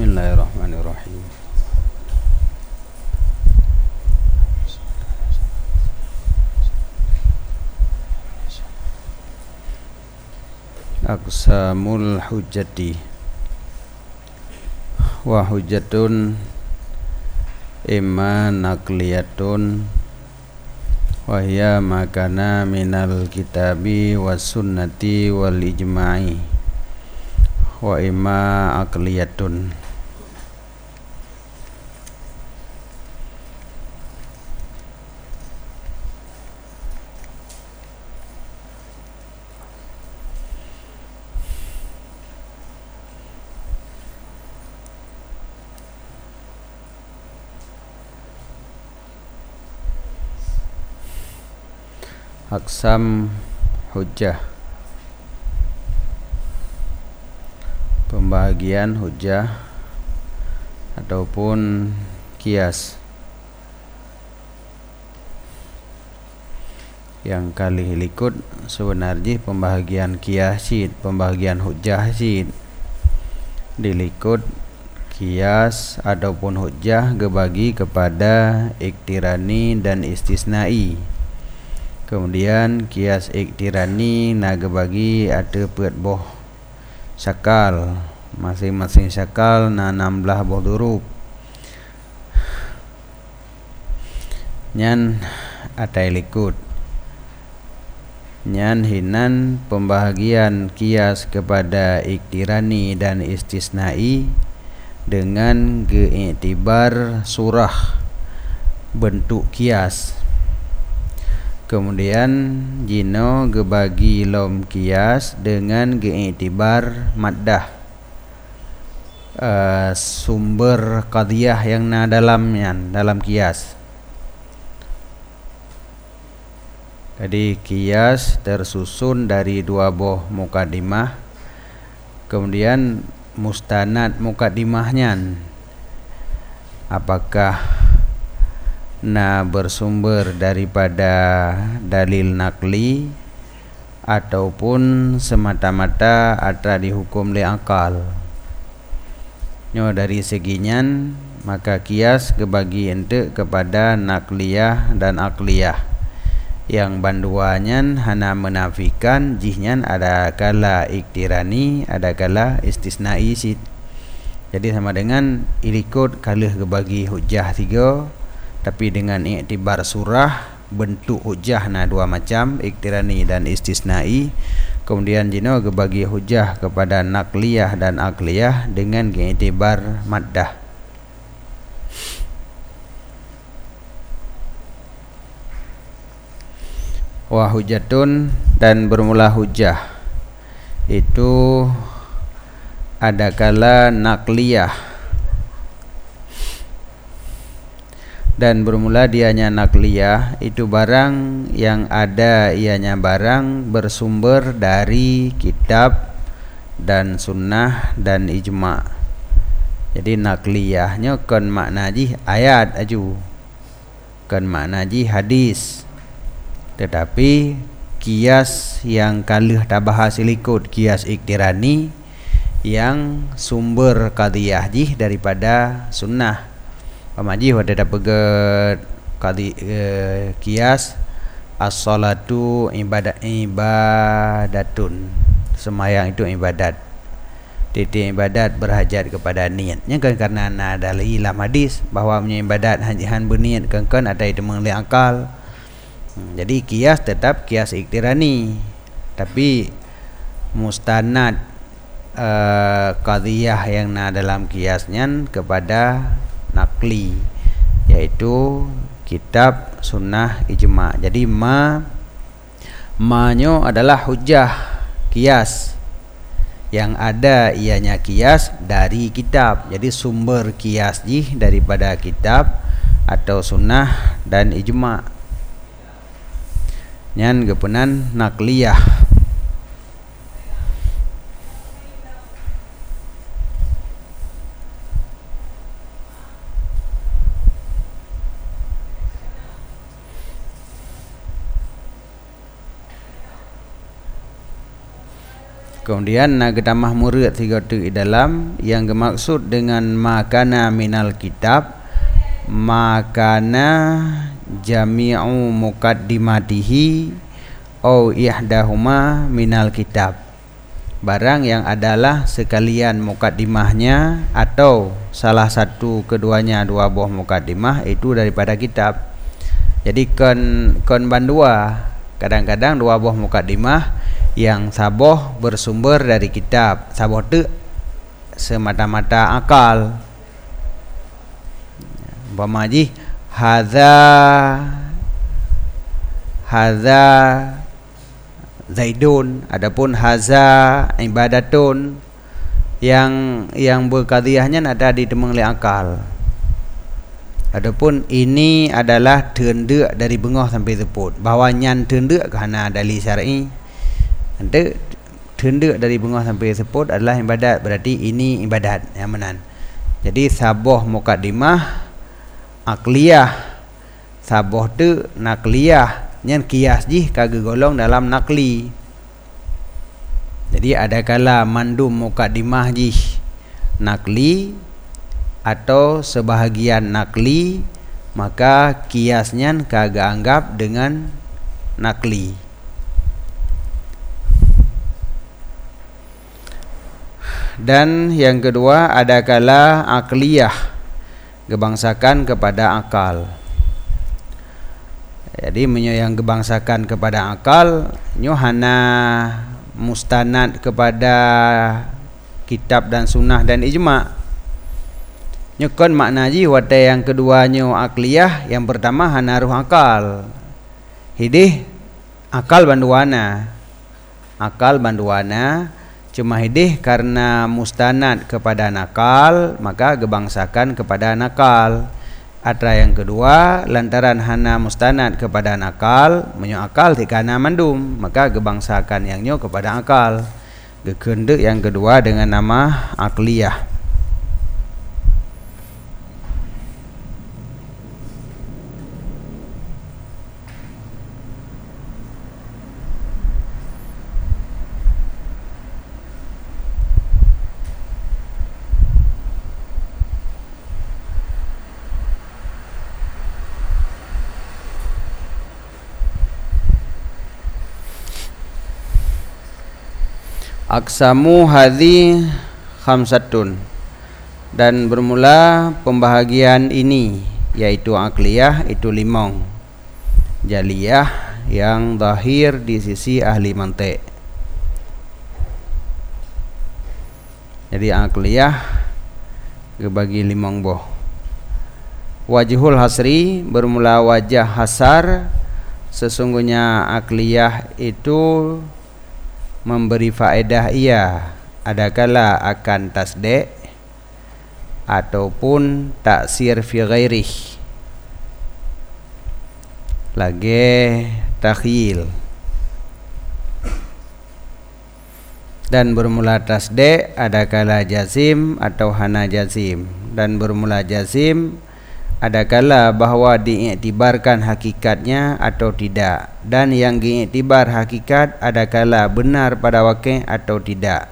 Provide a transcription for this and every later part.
Bismillahirrahmanirrahim. Aqsamul hujjati wa hujjatun imma naqliyatun wa hiya makana minal kitabi was sunnati wal ijma'i wa imma aqliyatun. Aqsam hujjah, pembahagian hujjah ataupun kias yang kali likut sebenarnya pembahagian kias sid, pembahagian hujjah sid dilikut kias ataupun hujjah gebagi kepada iktirani dan istisnai. Kemudian kias iktirani naga bagi ada buat boh syakal, masing-masing syakal na 16 boh duruk. Nyan atai likut nyan hinan pembahagian kias kepada iktirani dan istisnai dengan geiktibar surah bentuk kias. Kemudian jino gebagi lom kias dengan geiktibar maddah, sumber qadiyah yang na dalamnya dalam kias. Jadi kias tersusun dari dua boh muqaddimah, kemudian mustanad muqaddimahnya apakah na bersumber daripada dalil nakli ataupun semata-mata atra dihukum li akal. Nyo dari seginyan maka kias kebagi ente kepada nakliyah dan akliyah, yang banduannya hana menafikan jihnya ada kala iktirani ada kala istisnai sid. Jadi sama dengan ilikut kalah kebagi hujjah 3, tapi dengan iktibar surah bentuk hujjah na dua macam, iktirani dan istisnai. Kemudian jino gebagi hujjah kepada nakliyah dan akliyah dengan iktibar maddah. Wa hujjatun, dan bermula hujjah itu ada kala nakliyah dan bermula dianya nakliyah itu barang yang ada ianya barang bersumber dari kitab dan sunnah dan ijma'. Jadi nakliyahnya kan makna ji ayat aju, kan makna ji hadis. Tetapi kias yang kalih tabahas likut kias iktirani yang sumber qadiyah ji daripada sunnah. Pamaji wada dapat kali kias as-salatu ibadatun, semayang itu ibadat. Titik ibadat berhajat kepada niatnya kan, karena ada dalam hadis bahwa ibadat hajihan berniat kan ada itu mengenai akal. Jadi kias tetap kias iktirani, tapi mustanad qadiyah yang na dalam kiasnya kepada nakli, yaitu kitab, sunnah, ijma'. Jadi ma-nyo adalah hujjah kias yang ada ianya kias dari kitab. Jadi sumber kias ji daripada kitab atau sunnah dan ijma'. Nyan gepenan nakliyah. Kemudian nak tambah murid tiga tu di dalam yang dimaksud dengan makana minal kitab, makana jami'u muqaddimatihi au ihdahuma minal kitab. Barang yang adalah sekalian mukaddimahnya atau salah satu keduanya, dua buah mukaddimah itu daripada kitab. Jadi kon bandua kadang-kadang dua buah mukaddimah yang saboh bersumber dari kitab, saboh tu semata-mata akal. Umpama ji hadza Zaidun, adapun haza ibadatun yang berkadiyahnya ada di temeng li akal. Adapun ini adalah tenda dari bengah sampai teput. Bahawa nyan tenda kerana dalil syar'i. Ante tenda dari bengah sampai teput adalah ibadat, berarti ini ibadat yang menan. Jadi saboh mukaddimah akliyah, saboh tu nakliyah. Nyan kias jih kagak golong dalam nakli. Jadi ada kala mandum mukaddimah jih nakli atau sebahagian nakli, maka kiasnya kagak anggap dengan nakli. Dan yang kedua ada kala akliyah, gebangsakan kepada akal. Jadi yang gebangsakan kepada akal hana mustanad kepada kitab dan sunnah dan ijma'. Nyukon makna ji wata yang keduanya akliyah, yang pertama hana ruh akal. Hidih akal banduana. Akal banduana cuma hidih karena mustanad kepada nakal, maka gebangsakan kepada nakal. Atra yang kedua lantaran hana mustanad kepada nakal, menyo akal tikana mandum, maka gebangsakan yangnyo kepada akal. Gekendek yang kedua dengan nama akliyah. Aksamu hadhi khamsatun, dan bermula pembahagian ini yaitu akliyah itu limang, jaliyah yang zahir di sisi ahli mantik. Jadi akliyah dibagi limang boh. Wajhul hasri, bermula wajah hasar, sesungguhnya akliyah itu memberi faedah ia adakala akan tasdik ataupun taksir fi ghairih, lagi takhyil. Dan bermula tasdik adakala jazim atau hana jazim, dan bermula jazim adakala bahwa diiktibarkan hakikatnya atau tidak, dan yang diiktibar hakikat adakala benar pada wakil atau tidak.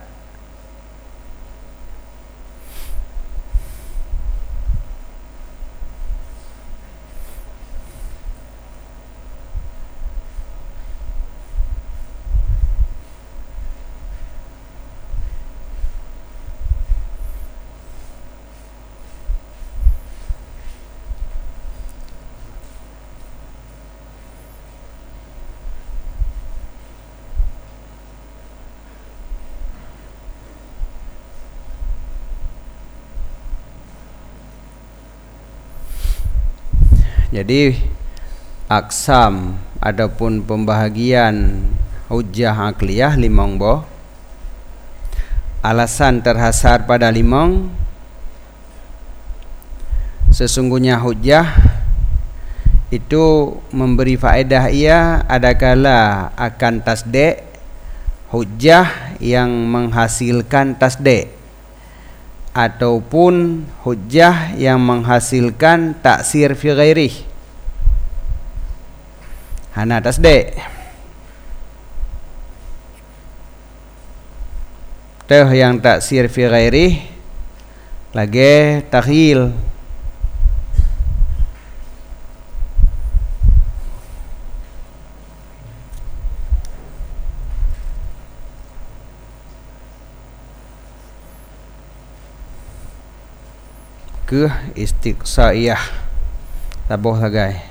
Jadi aksam ataupun pembahagian hujjah akliyah limang boh. Alasan terhasar pada limang, sesungguhnya hujjah itu memberi faedah ia adakala akan tasdik, hujjah yang menghasilkan tasdik, ataupun hujjah yang menghasilkan taksir fi ghairih, hana tasdik. teh yang taksir fi ghairi lagi takhyil. Ke istiqsaiyah tabuh lagai.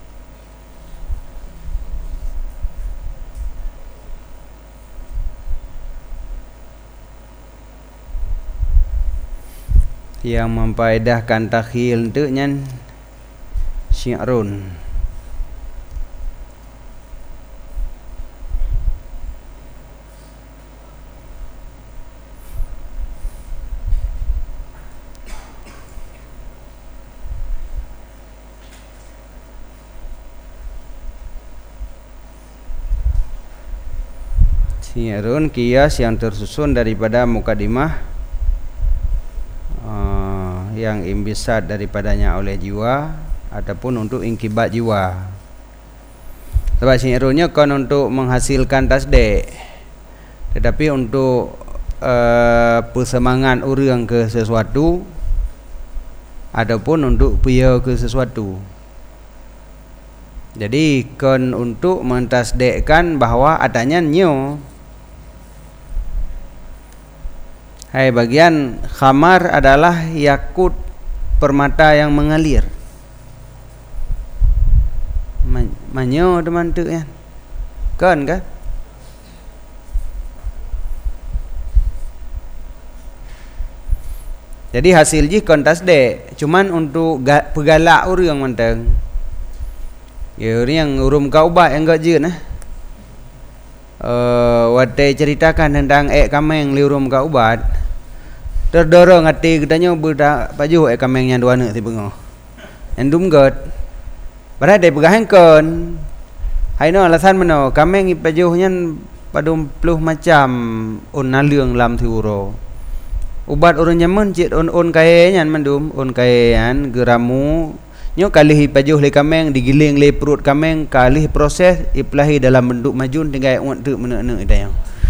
Yang memfaedahkan takhil tu nyan syi'run. Syi'run qiyas yang tersusun daripada mukadimah yang imbisat daripadanya oleh jiwa ataupun untuk inkibat jiwa. Sebab syi'runnya kan untuk menghasilkan tasdik, tetapi untuk persemangat orang ke sesuatu ataupun untuk pia ke sesuatu. Jadi kan untuk mentasdikkan bahawa adanya nyo. Hai, bagian khamar adalah yakut permata yang mengalir. Manyo teman tu kan? Kan? Jadi hasil ji kon tasdek, cuman untuk pegalak orang manteng. Ya orang yang urum kaubat yang gak je nah. Wadai ceritakan tentang kameng liurum kaubat. Terdorong hati katanya budak baju kameng yang dua nak ti bengoh. Yang dumgot. Padahal dia pegahengkon. Haino alasan mano kameng ipaju nyan padum pluh macam un naleung lam thiuro. Ubat urang nyamun cit on kae nyan mandum on kae an geramu nyo kalih ipaju le kameng digiling le perut kameng kalih proses iplahi dalam bentuk majun tinggal uat tu menek-nek idayang.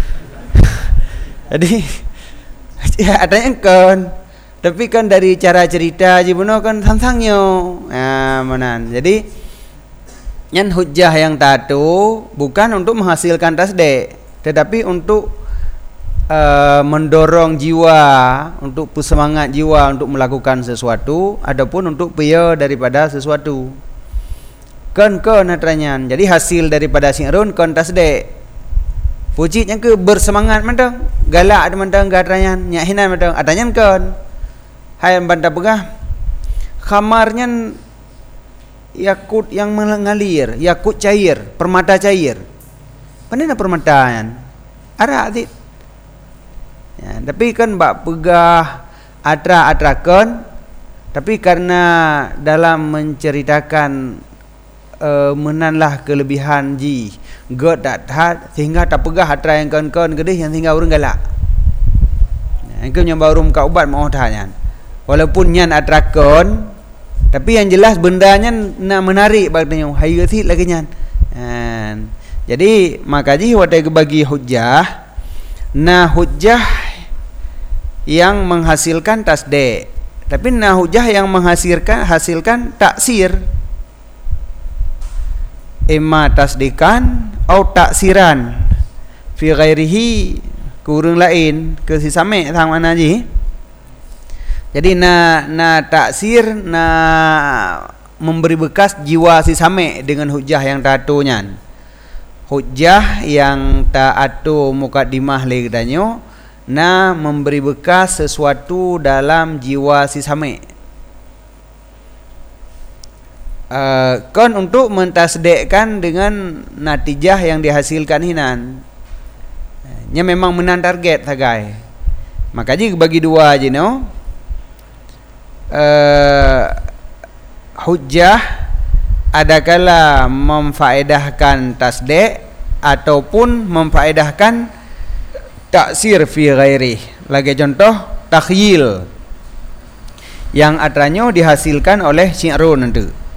Jadi ya adanya kan, tapi kan dari cara cerita je benar kan sangsangnya, manan. Jadi yang hujjah yang tatu bukan untuk menghasilkan tasdik, tetapi untuk mendorong jiwa, untuk bersemangat jiwa untuk melakukan sesuatu, ataupun untuk pia daripada sesuatu. Kan natranyan. Jadi hasil daripada syi'run kan tasdik. Puji yang ke bersemangat mentang, galak ada mentang gadranyan, nyak hinan mentang, adanya kan. Hai bantah pegah. Khamarnya yakut yang mengalir, yakut cair, permata cair. Pandai permata yan. Ada adik. Ya, tapi kan bak pegah atra-atrakan, tapi karena dalam menceritakan menanlah kelebihan ji god tak tahat sehingga tak pegah atra yang kawan-kawan gedeh yang tinggal orang galak. Engkau nyambau rum ka ubat mau tahanyan. Walaupun nyan atrakon, tapi yang jelas bendanya nak menarik baganya hayu sit lagi nyan. Jadi maka ji wadai bagi hujjah. Nah hujjah yang menghasilkan tasdik, tapi nah hujjah yang hasilkan taksir. Imma tasdikan atau taksiran fi ghairihi kurang lain ke si same tang mana ji. Jadi na taksir na memberi bekas jiwa si same dengan hujjah yang tatunya. Hujjah yang ta'atu mukaddimah le danyo na memberi bekas sesuatu dalam jiwa si same. Kon untuk mentasdekkan dengan natijah yang dihasilkan hinan. Nya memang menan target sagai. Makanya bagi dua aja no. Hujjah adakala memfaedahkan tasdek ataupun memfaedahkan taksir fi ghairi. Lagi contoh takhyil yang atranyo dihasilkan oleh syi'run nanti.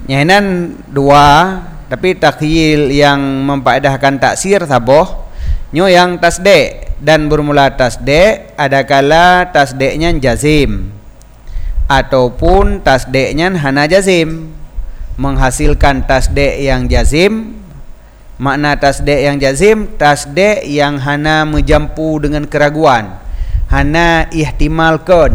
Nyahinan dua, tapi takhyil yang memfaedahkan taksir saboh, Nyo yang tasdek dan bermula tasdek, ada kala tasdeknya jazim ataupun tasdeknya hana jazim. Menghasilkan tasdek yang jazim, makna tasdek yang jazim, tasdek yang hana menjampu dengan keraguan, hana ihtimalkan.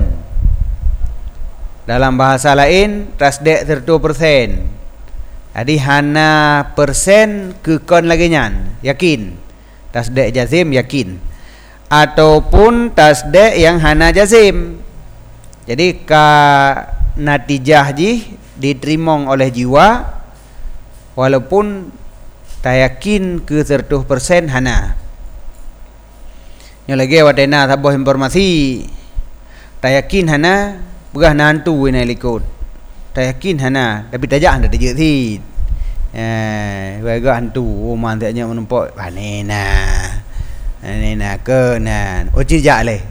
Dalam bahasa lain, tasdek 100%. Jadi hana persen kekon lagi nyan, yakin. Tasdek jazim yakin. Ataupun tasdek yang hana jazim. Jadi ka natijah ji diterima oleh jiwa walaupun tak yakin ke 100% hana. Nyo lagi wadena sabuh informasi. Tak yakin hana, begah nantu ina likut. Tak yakin hana, tapi tajak anda tajak sid. Wega hantu mantaknya menempok panena. Panena kenan. Oci jak le.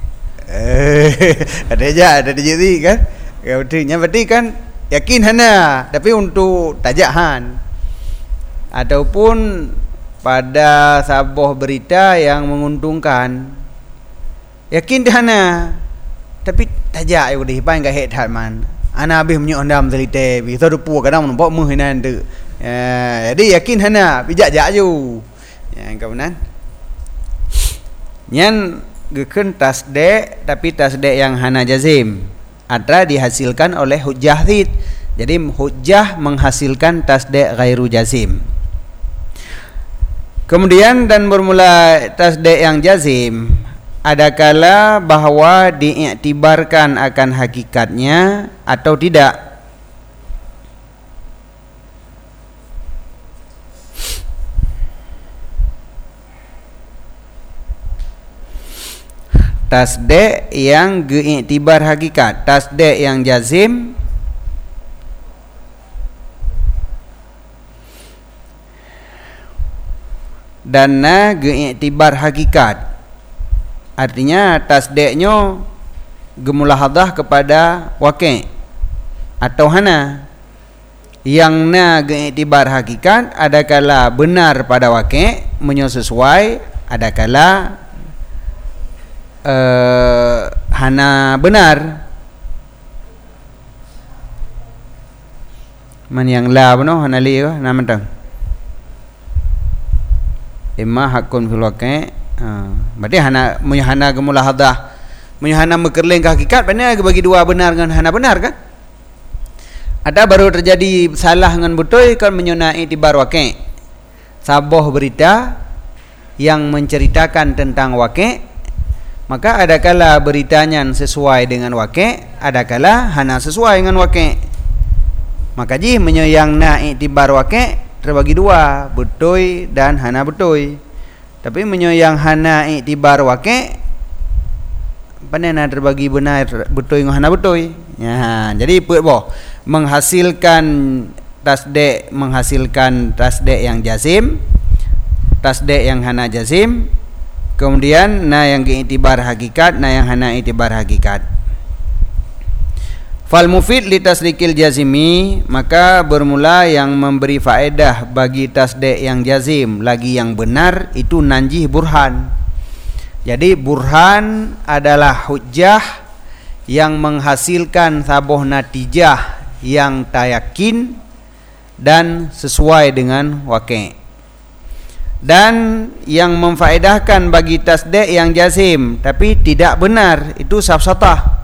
Ada jadi kan. Kemudian berarti kan yakin hana, tapi untuk tajahan. Ataupun pada sebuah berita yang menguntungkan, yakin hana, tapi tajak yo di pan enggak het man. Ana habis menyo ndam telite, bi todupu kadang menempok muhinan tu. Jadi yakin hana, bijak jak ju. Yang kemudian nyan geken tasdek, tapi tasdek yang hana jazim ada dihasilkan oleh hujjah zid. Jadi hujjah menghasilkan tasdek ghairu jazim. Kemudian dan bermula tasdek yang jazim, ada kala bahwa diiktibarkan akan hakikatnya atau tidak. Tasdek yang geiktibar hakikat, tasdek yang jazim dan na geiktibar hakikat. Artinya tasdeknya gemulahadah kepada waqi' atau hana. Yang na geiktibar hakikat ada kala benar pada waqi' menyesuai, ada kala hana benar. Man yang la benar hana li ke nama tang. Imma hakun fil waqi'. Berarti hana munyahana gemulahadah, munyahana mekerling ke hakikat, benar bagi dua benar dengan hana benar kan? Ada baru terjadi salah dengan betul kan menyunai tibar waqi'. Sabuh berita yang menceritakan tentang waqi', maka ada kala beritanya sesuai dengan waqi', ada kala hana sesuai dengan waqi'. Maka ji menyayang na iktibar waqi' terbagi dua, betul dan hana betul. Tapi menyayang hana iktibar waqi', panena terbagi benar betul dengan hana betul. Ya, jadi menghasilkan tasdek yang jazim, tasdek yang hana jazim. Kemudian na yang iktibar hakikat, na yang hana iktibar hakikat. Fal mufid li tasdikil jazimi, maka bermula yang memberi faedah bagi tasdek yang jazim lagi yang benar itu nanjih burhan. Jadi burhan adalah hujjah yang menghasilkan sabuh natijah yang tayakin dan sesuai dengan waqi'. Dan yang memfaedahkan bagi tasdek yang jazim tapi tidak benar itu safsatah.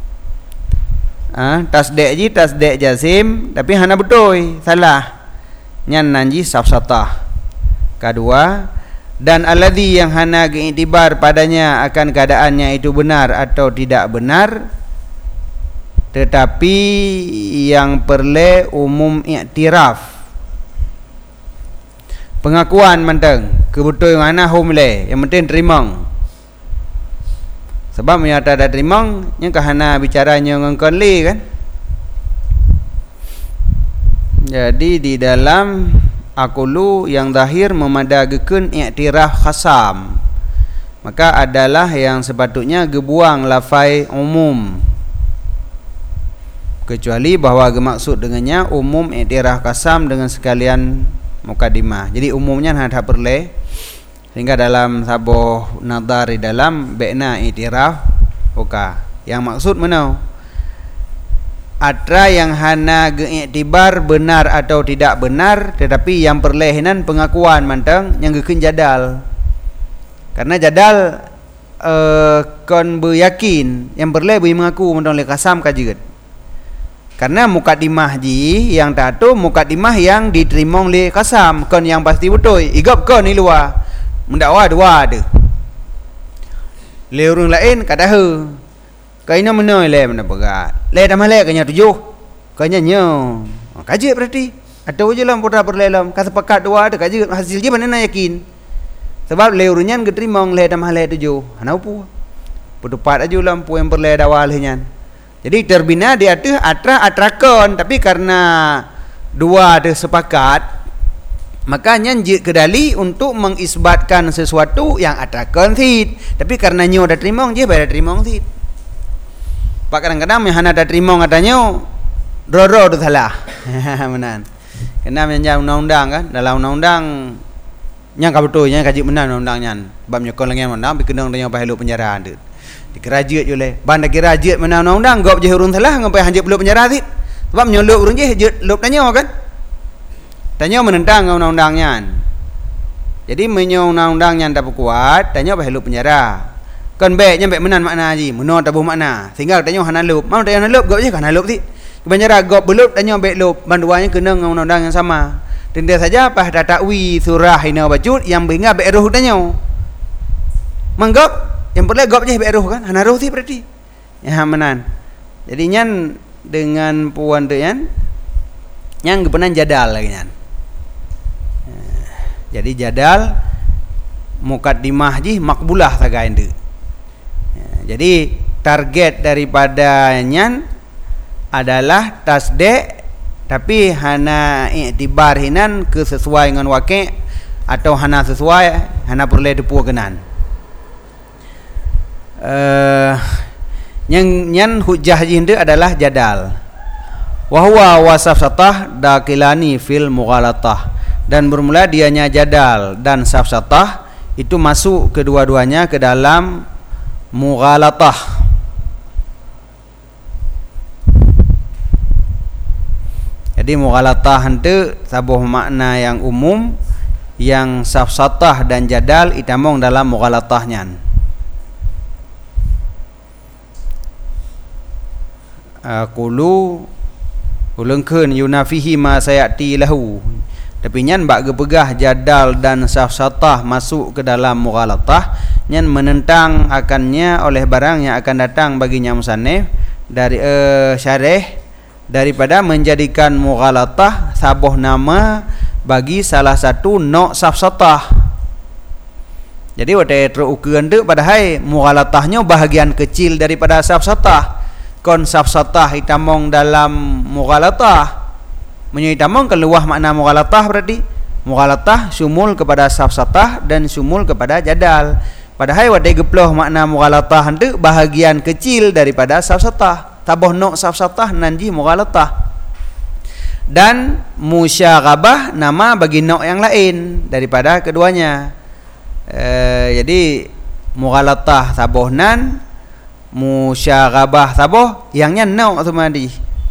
Tasdek jazim tapi hana betul, salah. Nyan nanji safsatah. Kedua, dan alladhi yang hana iktibar padanya akan keadaannya itu benar atau tidak benar, tetapi yang perle umum iktiraf. Pengakuan menteng kebetul mana humle yang penting terima. Sebab menyata ada terima nya kahana bicaranya ngengkon li kan. Jadi di dalam akulu yang zahir memadagakeun iktiraf khasam, maka adalah yang sepatutnya gebuang lafai umum, kecuali bahawa gemaksud dengannya umum iktiraf khasam dengan sekalian mukadimah. Jadi umumnya hendak perle Sehingga dalam sabuh nadar di dalam be'na i'tiraf oka. Yang maksud mana? Atra yang hana geiktibar benar atau tidak benar, tetapi yang perlehinan pengakuan mantang yang gekeun jadal. Karena jadal kon beryakin yang berleh mengaku mantang le kasam kajiget. Karena mukadimah ji yang tato mukadimah yang diterima oleh kasam kon yang pasti betul. Igap kon ni luar. Mendakwa dua ada. Le orang lain kata he. Kaina menoi le mana berat. Le dah malek kanya 7. Kanya nyo. Kaji berarti. Atau je lah pura berlelam kata sepakat dua ada kaji hasil je mana nak yakin. Sebab le urunyan keterima le dah malek 7. Ana upu. Pedupat aja lampu yang berle dawal henyan. Jadi terbina di atas atrakon, tapi karena dua ada sepakat, maka nyanjik kedali untuk mengisbatkan sesuatu yang atrakon sid. Tapi karena nyo dah terima je pada terima sid. Pak kadang-kadang yang hana dah terima katanya roro tu salah. Menan. Kena menjadi undang-undang kan, dalam undang-undang yang betul yang kaji benar undang-undangnya. Bab nyokon lagi undang, bikin undang yang pahelu penjara ada. Dikerajat je oleh banda kerajat mana undang-undang gop je urun salah ngapai hanjit belum penjara sid. Sebab nyolok urun je lop tanya kan. Tanya menentang undang-undangnya. Jadi menyo undang-undangnya tak kuat, tanya pahelu penjara. Kan baiknya baik menan makna ji, meno tabuh makna. Sehingga tanya hana lop. Mau tanya hana lop gop je kan hana lop sid. Penjara gop belop tanya baik lop, banduannya kena undang-undang yang sama. Tentu saja pas datakwi surah ina bajut yang binga baik roh tanya. Manggap yang boleh gop je baik roh kan hana roh sid berarti. Ya menan. Jadi nyan dengan puan tu yan yang kebenan jadal lagi nyan. Jadi jadal mukaddimah ji makbulah sagain tu. Jadi target daripada nyan adalah tasdek tapi hana iktibar hinan ke sesuai dengan waqi' atau hana sesuai hana perlu depu kenan. Yang hujjah jindu adalah jadal. Wahwa wasaf satah dakilani fil mughalatah, dan bermula dianya jadal dan safsatah itu masuk kedua-duanya ke dalam mughalatah. Jadi mughalatah itu sabuh makna yang umum, yang safsatah dan jadal itamong dalam mughalatahnya. Qulu ulungkeun yunafihi ma sayati lahu. Tapi nyan bak gepegah jadal dan safsatah masuk ke dalam mughalatah, nyan menentang akannya oleh barang yang akan datang baginya musannif dari syarih daripada menjadikan mughalatah sabuh nama bagi salah satu nok safsatah. Jadi wate terukeun tu padahal mughalatahnya bahagian kecil daripada safsatah. Kon safsatah itamong dalam mughalatah. Menyitamong keluar makna mughalatah berarti mughalatah sumul kepada safsatah dan sumul kepada jadal. Padahal wadai geploh makna mughalatah itu bahagian kecil daripada safsatah. Tabuh nok safsatah nanji mughalatah. Dan musyaghabah nama bagi nok yang lain daripada keduanya. Jadi mughalatah tabuh nan, musyaghabah tabuh yangnya nok semadi.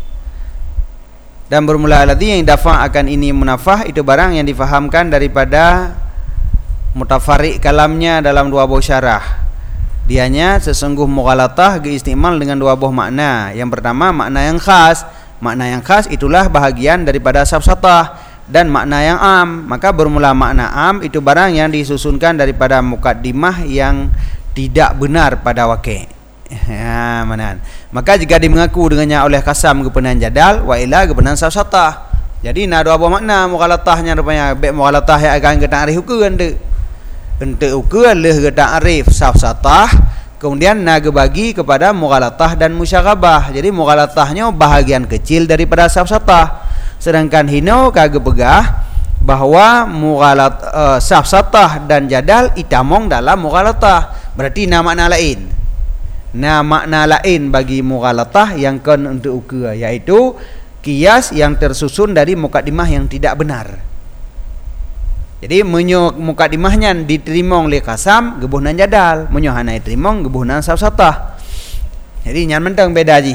Dan bermula alladhi yang dafa' akan ini munafah itu barang yang difahamkan daripada mutafarriq kalamnya dalam dua buah syarah. Dianya sesungguh mughalatah diistimal dengan dua buah makna. Yang pertama makna yang khas. Makna yang khas itulah bahagian daripada safsatah, dan makna yang am. Maka bermula makna am itu barang yang disusunkan daripada mukaddimah yang tidak benar pada waqi'. Ya, manan. Maka jika dimengaku dengannya oleh kasam kepenan jadal, wa ila kepenan safsatah. Jadi na dua buah makna mughalatahnya rupanya. Baik mughalatah yang akan ke ta'rif ukuran tu. Untuk ukuran leh ke ta'rif safsatah, kemudian na bagi kepada mughalatah dan musyaghabah. Jadi mughalatahnya bahagian kecil daripada safsatah. Sedangkan hino kage pegah bahwa safsatah dan jadal itamong dalam mughalatah. Berarti na makna lain. Nah makna lain bagi mughalatah yang kon untuk ukur, yaitu qiyas yang tersusun dari mukaddimah yang tidak benar. Jadi menyo mukadimahnya diterima oleh kasam gebuhnan jadal, menyo hana diterima gebuhnan safsatah. Jadi nyan mentang beda ji.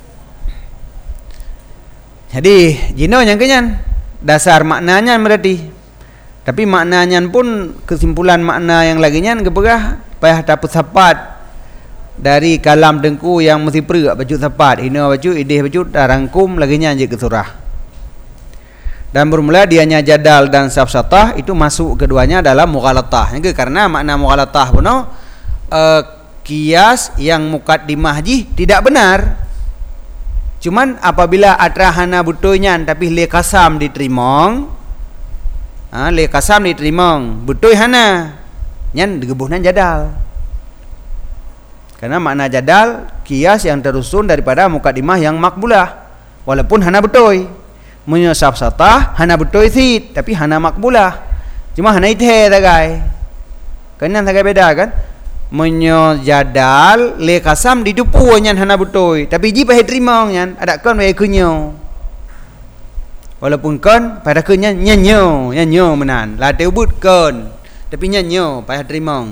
Jadi jino yang kenyan dasar maknanya berarti. Tapi maknanya pun kesimpulan makna yang laginya gebegah payah dapat sapat dari kalam dengku yang mesti perak baju sapat. Ino baju ideh baju darangkum laginya je ke surah. Dan bermula dianya jadal dan safsatah itu masuk keduanya dalam mughalatah. Karena makna mughalatah puno kias yang mukaddimah ji tidak benar. Cuman apabila atrahana butoynya tapi le kasam diterima, le kasam diterima, butoy hana nyan digebuhnan jadal. Karena makna jadal kias yang terusun daripada mukaddimah yang makbulah walaupun hana butoy. Munyo safsatah hana betul sid tapi hana makbulah. Cuma hana ithe tagai. Kan tagai beda kan? Munyo jadal le kasam didupu nyan hana betul tapi ji pahe terima nyan ada kon we kunyo. Walaupun kon pada kunyo nyanyo menan. La teubut kon tapi nyanyo pahe terima.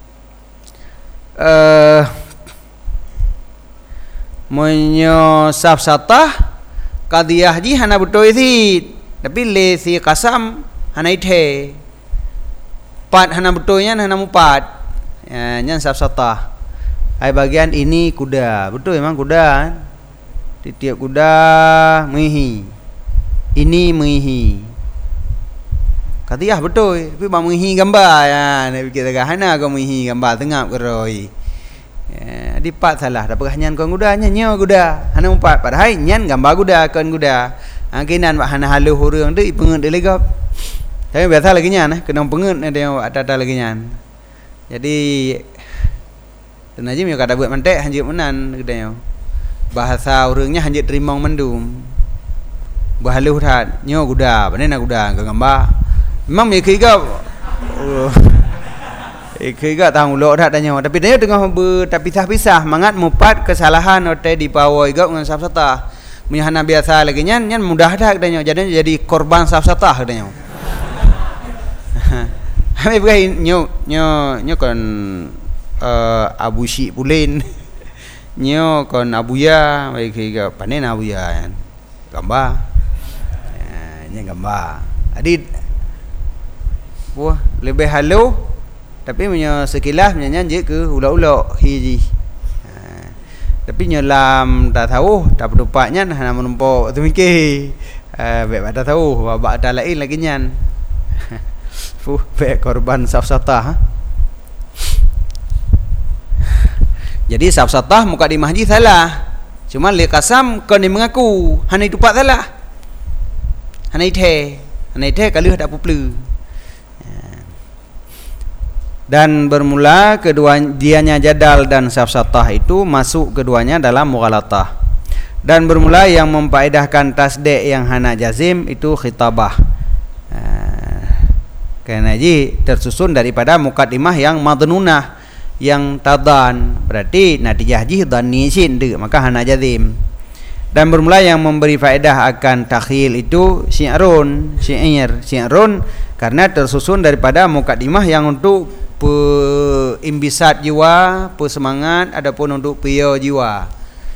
Munyo safsatah qadiyah ji hana betul isi tapi le si kasam hana ithe pat hana betulnya hana mupat ya, nyan safsatah ai bagian ini kuda betul memang kuda tiap kuda mihi ini mihi qadiyah betul tapi bang mihi gambar ya nak fikir agak hana ko mihi gambar tengap keroi ya, di pat salah dapat nyan kon kuda nyanyo kuda hana umpat padahal nyan gambar kuda kon kuda kinan bak hana halu hurung tu pengut de legap tapi biasa lagi nyan kena pengut ada ada lagi nyan jadi tenajim yo kada buat mantek hanjit menan kedanya bahasa urangnya hanjit terima mendum bahalu that nyo kuda panena kuda gambar memang me kigap Kega tahu lo dah tanya tapi dia tengah berpisah-pisah mangat mupat kesalahan ote di bawah igak dengan safsatah menyahana biasa lagi nyan mudah dah katanya jadi korban safsatah katanya. Hame bukai nyo kon Abu Syik Pulin nyo kon Abuya baik kega panen Abuya kan gambar nya gambar adit wah lebih halu tapi punya sekilas punya je ke ulak-ulak hiji. Tapi nyelam tak tahu tak berdupatnya hana menumpuk tu mikir. Baik tak tahu babak ada lain lagi nyan. Baik korban safsatah. Jadi safsatah mukadimah ji salah. Cuma le kasam kon mengaku hana dupat salah. Hana ithe kalau ada puplu. Dan bermula dianya jadal dan safsatah itu masuk keduanya dalam mughalatah. Dan bermula yang memfaedahkan tasdik yang hana jazim itu khitabah. Karena ji tersusun daripada mukaddimah yang madnunah yang tadan berarti natijah ji dhanni sin maka hana jazim. Dan bermula yang memberi faedah akan takhil itu syi'run karena tersusun daripada mukaddimah yang untuk imbisat jiwa, semangat adapun untuk pia jiwa.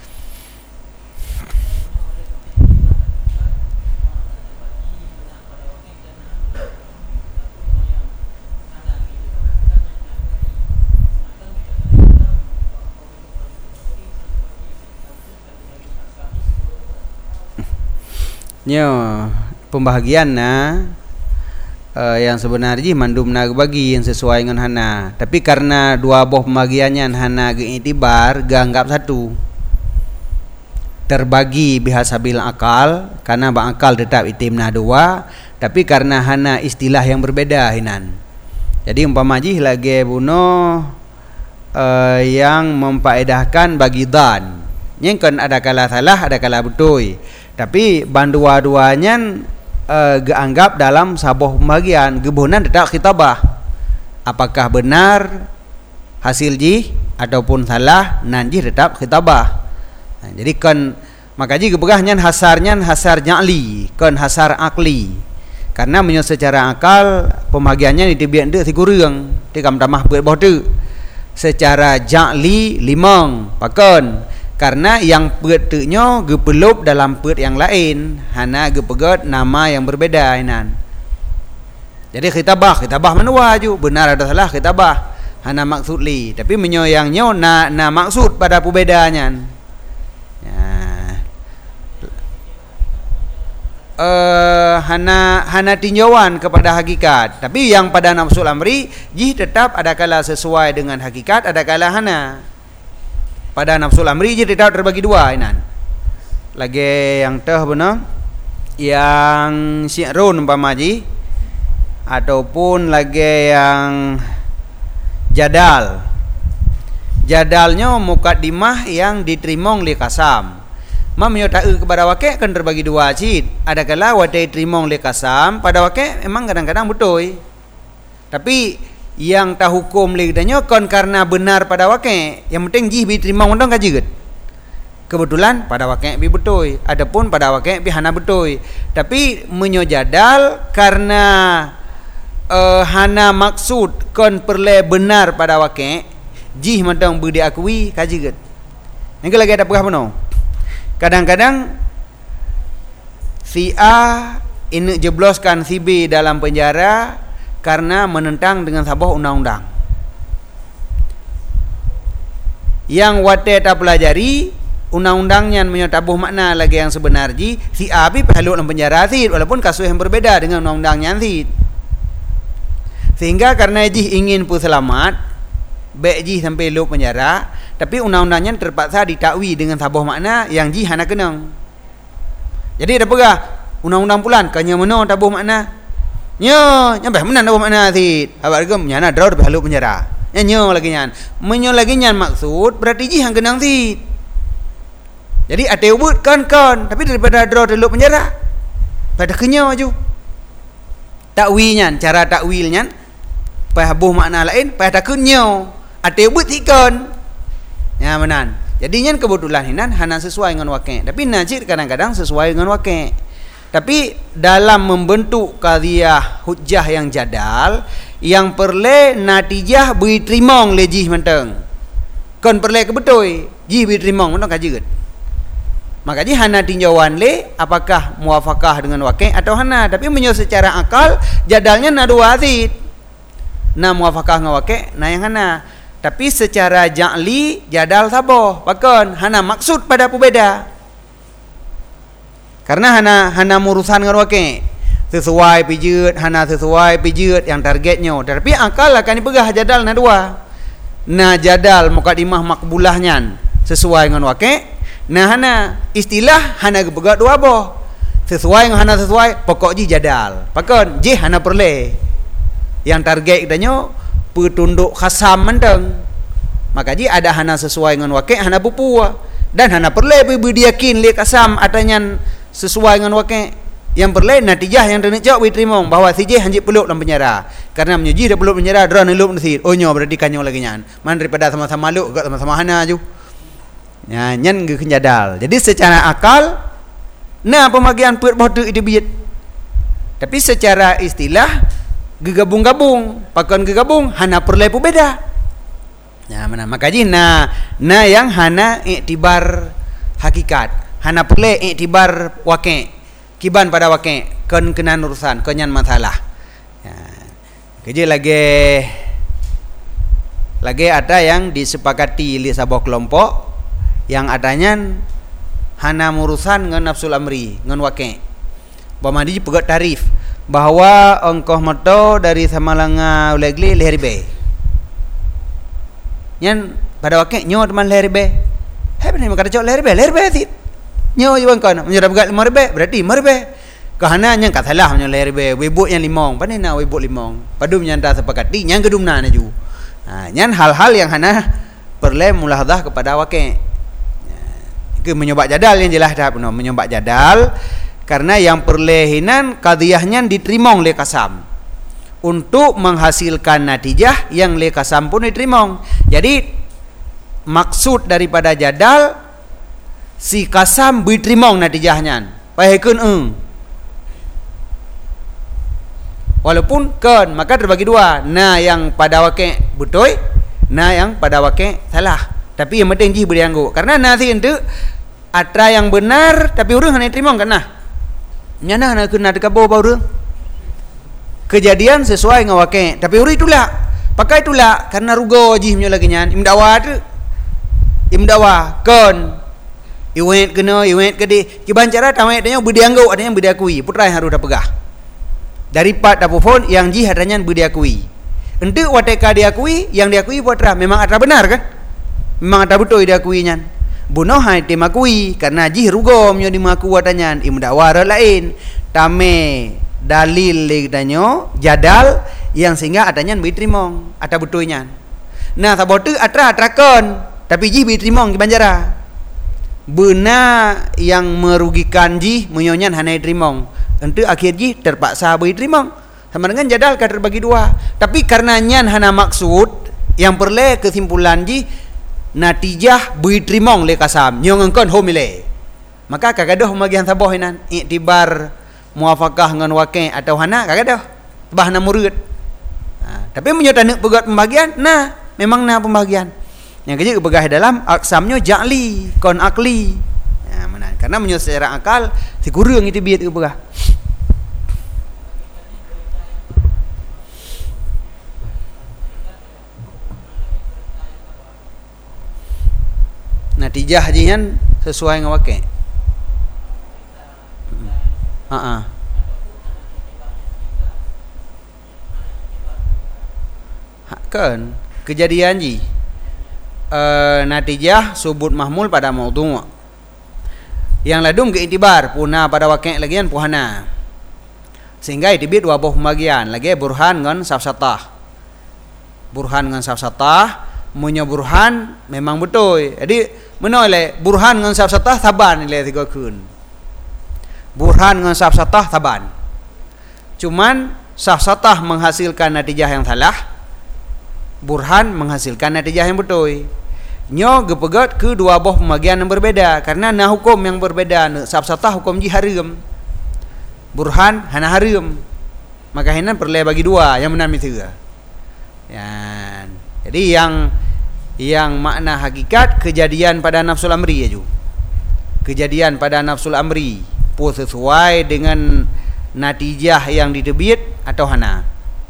Nyo pembahagian yang sebenarnya mandum nak bagi yang sesuai dengan hana tapi karena dua buah pembagiannya hana geitibar ganggap satu terbagi bihasabil akal karena bang akal tetap itimna dua tapi karena hana istilah yang berbeda hinan jadi umpama ji lagi buno yang memfaedahkan bagi dan yang kan ada kala salah ada kala betul tapi bandua-duanya geanggap dalam sabuh pembagian gebunan tetap khitabah apakah benar hasil ji ataupun salah nanji tetap khitabah. Jadi kan maka ji gebegahnya hasarnya hasar ja'li kan hasar akli Karena menyo secara akal pembagiannya di biak ndak sigurang tikam tamah beut boh tu. Secara ja'li limang pakon. Karena yang beut tu nyo gepelup dalam beut yang lain, hana gepegot nama yang berbeda inan. Jadi khitabah menua ju, benar atau salah khitabah. Hana maksud li, tapi menyo yang nyo na maksud pada perbedanya. Hana tinjauan kepada hakikat. Tapi yang pada nafsul amri jih tetap ada kala sesuai dengan hakikat, ada kala hana. Pada nafsul amri jih tetap terbagi dua inan. Lagi yang teh benar, yang syi'run umpama ji, ataupun lagi yang jadalnya mukaddimah yang diterima oleh kasam. Mamyo ta'u kepada wakil kan terbagi dua cid. Adakala wadai terima oleh kasam, pada wakil memang kadang-kadang betul. Tapi yang tak hukum lidahnya kan karena benar pada wakil. Yang penting jih diterima undang kajigat. Kebetulan pada wakil bi betul. Adapun pada wakil bi hana betul. Tapi menyojadal karena hana maksud kon perle benar pada wakil jih mentang budi akui kajigat. Yang lagi ada perah benar. Kadang-kadang si A ini jebloskan si B dalam penjara karena menentang dengan sebuah undang-undang. Yang wate tak pelajari undang-undangnya menyatabuh makna lagi yang sebenarnya, si A B perlu dalam penjara sid walaupun kasus yang berbeda dengan undang-undangnya sid. Sehingga karena jih ingin pu selamat, baik jih sampai lu penjara, tapi undang-undangnya terpaksa ditakwi dengan sabuh makna yang jih hana kenang. Jadi ada pegah undang-undang pulan kanya mana tabuh makna. Nyampe mana tabuh makna sid. Habaq regem nyana draw tapi halu penjara. Nyo lagi nyan. Menyo lagi nyan maksud berarti jih hang kenang sid. Jadi ate ubut kan tapi daripada draw di lu penjara. Pada kenyo aju. Takwi nyan, cara takwil nyan pahabuh makna lain, pada kunyo ate ubut tikon. Ya menan. Jadinya kebetulan hinan hana sesuai dengan wakil. Tapi najib kadang-kadang sesuai dengan wakil. Tapi dalam membentuk qadhiyah hujjah yang jadal, yang perle natijah beri terimong le jih menteng. Kon perle kebetul jih beri terimong menteng kajiget. Maka jih hana tinjauan le apakah muafakah dengan wakil atau hana. Tapi menyo secara akal jadalnya na dua asid. Na muafakah dengan wakil, na yang hana. Tapi secara ja'li jadal saboh pakon hana maksud pada pembeda. Karena hana urusan dengan wakil. Sesuai pijut, hana sesuai pijut yang targetnya. Tapi akal akan dipegah jadal na dua. Na jadal mukaddimah makbulahnya sesuai dengan wakil. Nah hana istilah hana gepegah dua boh. Sesuai dengan hana sesuai pokok ji jadal. Pakon ji hana perle. Yang target kitanya petunduk khasam menteng. Maka ji ada hana sesuai dengan wakil hana pupua dan hana perle berdiakin le kasam adanya sesuai dengan wakil. Yang perle natijah yang terjawab diterima bahawa si J hanjit peluk dalam penjara. Karena menjuji dia peluk penjara drone lup nasir. Oh nyo berarti kanyo lagi nyan. Man daripada sama-sama luk gak sama-sama hana ju. Ya nyan ge kenjadal. Jadi secara akal nah pembagian put bodoh itu biat. Tapi secara istilah gegabung-gabung, pakon gegabung hana perle pu beda. Ya mana makanya na yang hana iktibar hakikat, hana perle iktibar wakil. Kiban pada wakil kon kenan urusan, konyan masalah. Ya. Kerja lagi ada yang disepakati oleh sebuah kelompok yang adanya hana urusan dengan nafsul amri, dengan wakil. Bamadi pegat tarif bahawa ongkoh moto dari Samalanga ulegli leheribe. Yan pada wakil nyo teman leheribe. Hai benar makata cok leheribe sih. Nyo iban kon menjadi pegat 5 berarti 5 kahana yang kat salah menyo leheribe webuk yang 5 panena webuk 5 padu menyanta sepakati yang gedumna naju. Nyan hal-hal yang hana perle mulahadzah kepada wakil. Ke menyobak jadal yang jelas dah penuh menyobak jadal. Karena yang perlehinan qadhiyahnya diterima oleh kasam untuk menghasilkan natijah yang le kasam pun diterima. Jadi maksud daripada jadal si kasam diterima natijahnya. Pahekeun Walaupun kan, maka terbagi dua. Na yang pada wakil betul, na yang pada wakil salah. Tapi yang penting jih berianggu. Karena nasi itu atra yang benar, tapi orang hanya terima kan nah. Nyana nak kena dekabo baru. Kejadian sesuai dengan wakil. Tapi orang itulah, pakai itulah karena rugo jih punya lagi nyan. Imdawa tu, imdawa kan. Iwet kena, iwet kedi. Kibancara tamat adanya berianggu, adanya beriakui. Putra yang harus dah pegah. Daripada dapur yang jih adanya berdiakui. Untuk wateka diakui, yang diakui putra memang atra benar kan? Memang atra betul diakuinya. Bunuh hai dimakui karena jih rugom nyo dimaku watanya imdawara lain. Tame dalil leganyo jadal yang sehingga adanya diterima atra betulnya. Nah sabotu atra kon tapi jih diterima di banjara. Benar yang merugikan jih menyonyan hanai diterima. Untuk akhir jih terpaksa berterima. Sama dengan jadal kan terbagi dua. Tapi karena nyan hana maksud yang perle kesimpulan jih natijah berterima le kasam nyong engkon homile. Maka kagadoh bagian sabah inan iktibar muafakah dengan wakil atau hana kagadoh. Bah na murid. Tapi menyata nak pegat pembagian, nah memang na pembagian. Yang kerja kebagah dalam aksamnya ja'li kon akli. Karena menurut secara akal si kurang itu biar ubah. Natijah jihan sesuai dengan wakil. Kan kejadian ji natijah subut mahmul pada maudhu'. Yang ladung keiktibar puna pada wakil lagian puhana. Sehingga itibit dua buah pembagian. Lagi burhan dengan safsatah. Burhan dengan safsatah. Munya burhan memang betul. Jadi menoleh burhan dengan safsatah taban nilai 3 kun. Burhan dengan safsatah taban. Cuman safsatah menghasilkan natijah yang salah. Burhan menghasilkan natijah yang betul. Nyo gepegat ke dua buah pembagian yang berbeda karena na hukum yang berbeda. Safsatah hukum ji haram. Burhan hana haram. Maka hina perlu bagi dua yang benar mitiga. Ya. Jadi yang makna hakikat kejadian pada nafsul amri aja. Kejadian pada nafsul amri pun sesuai dengan natijah yang ditebit atau hana.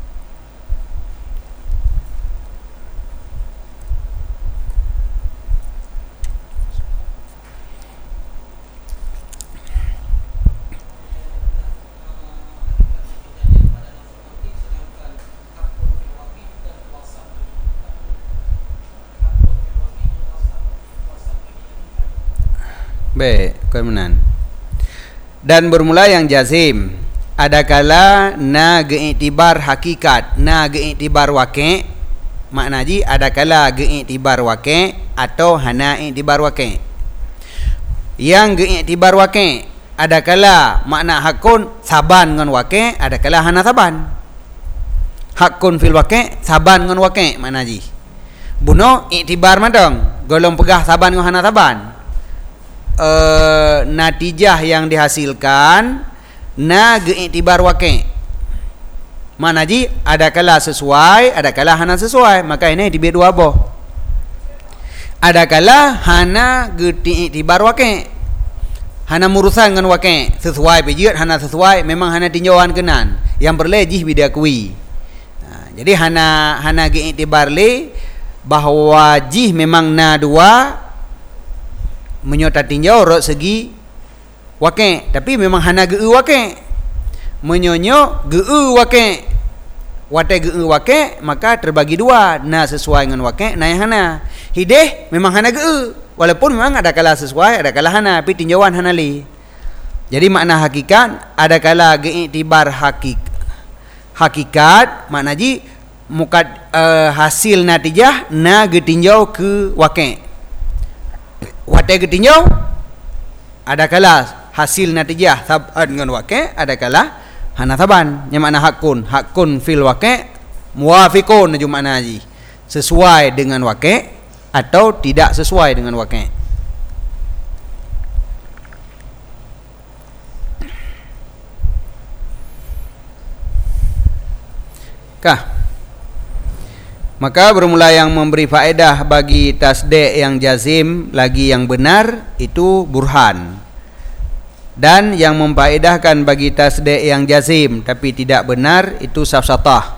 Baik, kemudian dan bermula yang jazim. Adakala na geiktibar hakikat, na geiktibar wakil. Makna ji adakala geiktibar wakil atau hana iktibar wakil. Yang geiktibar wakil adakala makna hakun saban dengan wakil, adakala hana saban. Hakun fil wakil saban dengan wakil makna ji. Buno iktibar madang, golong pegah saban dengan hana saban. Natijah yang dihasilkan na geiktibar wakil. Mana ji adakala sesuai, adakala hana sesuai, maka ini diberi dua boh. Adakala hana geiktibar wakil, hana murusan dengan wakil, sesuai pejit hana sesuai, memang hana tinjauan kenan yang berlejih bidiakui. Jadi hana geiktibar le bahwa jih memang na dua menyota tinjau rot segi wakil, tapi memang hana geu wakil. Menyonyo geu wakil, wate geu wakil, maka terbagi dua, na sesuai dengan wakil, na yang hana. Hideh memang hana geu, walaupun memang ada kala sesuai, ada kala hana, tapi tinjauan hana li. Jadi makna hakikat ada kala geiktibar hakikat, makna ji mukad hasil natijah na getinjau ke wakil. Wate getinjau ada kala hasil natijah saban dengan wakil, ada kala hana saban. Yang makna hakun fil wakil muwafiqun ju makna ji sesuai dengan wakil atau tidak sesuai dengan wakil. Kah? Maka bermula yang memberi faedah bagi tasdik yang jazim lagi yang benar itu burhan. Dan yang memfaedahkan bagi tasdik yang jazim tapi tidak benar itu safsatah.